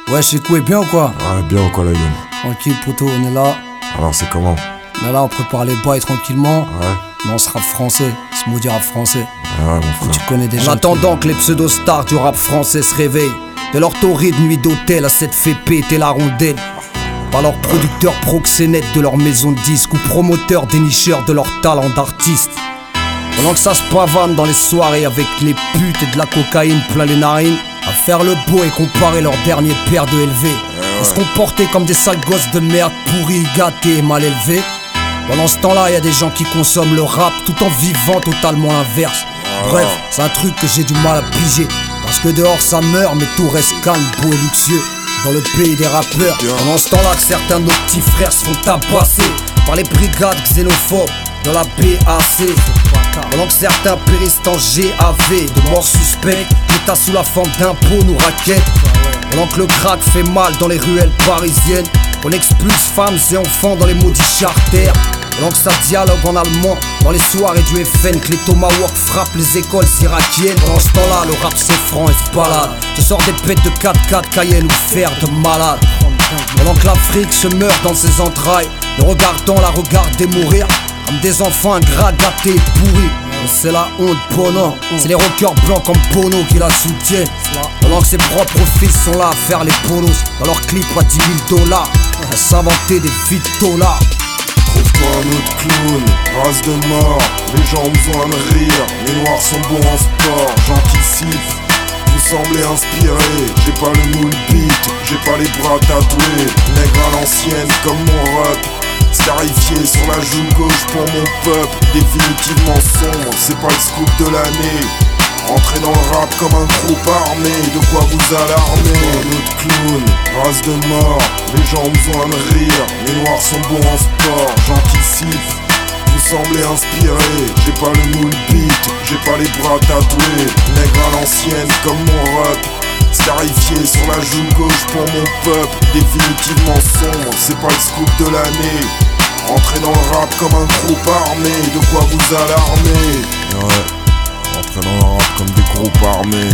Ouais, chez Kou est bien ou quoi? Ouais, bien ou quoi la gueule? Tranquille, poto, on est là. Alors c'est comment? On est là, on prépare les bails tranquillement. Ouais. Mais on se rappe français, ce maudit rap français. Ouais, mon frère. Tu connais déjà. En attendant que les pseudo-stars du rap français se réveillent de leur torride nuit d'hôtel à cette fait péter la rondelle par leurs producteurs proxénètes de leur maison de disques ou promoteurs dénicheurs de leur talent d'artistes. Pendant que ça se pavane dans les soirées avec les putes et de la cocaïne plein les narines, à faire le beau et comparer leur dernier paire de LV, et se comporter comme des sales gosses de merde pourris, gâtés et mal élevés. Pendant ce temps-là, y a des gens qui consomment le rap tout en vivant totalement l'inverse. Bref, c'est un truc que j'ai du mal à piger, parce que dehors ça meurt mais tout reste calme, beau et luxueux dans le pays des rappeurs. Pendant ce temps-là que certains de nos petits frères se font tabasser par les brigades xénophobes de la BAC. Pendant que certains périssent en GAV de morts suspects, l'État sous la forme d'impôts nous raquette. Pendant que le crack fait mal dans les ruelles parisiennes, qu'on expulse femmes et enfants dans les maudits charters. Pendant que ça dialogue en allemand dans les soirées du FN, que les tomahawks frappent les écoles irakiennes. Pendant ce temps-là, le rap c'est franc et se balade, se sort des pètes de 4x4 Cayenne ou fer de malade. Pendant que l'Afrique se meurt dans ses entrailles, le regardant la regarder mourir comme des enfants ingrats, gâtés et pourris. C'est la honte, Bono. C'est les rockers blancs comme Bono qui la soutiennent. Pendant que ses propres fils sont là à faire les polos dans leurs clips à 10 000 $, à s'inventer des vitolas. Trouve-toi un autre clown, race de mort. Les gens ont besoin de rire, les noirs sont bons en sport. J'anticipe, vous semblez inspiré. J'ai pas le moule beat, j'ai pas les bras tatoués. Nègre à l'ancienne comme mon rap, scarifié sur la joue gauche pour mon peuple. Définitivement sombre, c'est pas le scoop de l'année. Entrez dans le rap comme un groupe armé, de quoi vous alarmer. Un autre clown, race de mort. Les gens ont besoin de rire, les noirs sont bons en sport. J'anticipe, vous semblez inspiré. J'ai pas le moule beat, j'ai pas les bras tatoués. Nègre à l'ancienne comme mon rap, scarifié sur la joue gauche pour mon peuple. Définitivement sombre, c'est pas le scoop de l'année. Entrez dans le rap comme un groupe armé, de quoi vous alarmer. Ouais, entrez dans le rap comme des groupes armés.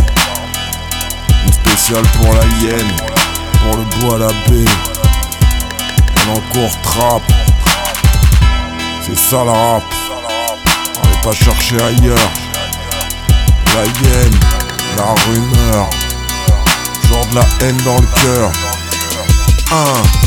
Une spéciale pour la hyène, pour le bois à la baie. On encore trap, c'est ça la rap. Allez pas chercher ailleurs. La hyène, la rumeur, genre de la haine dans le cœur.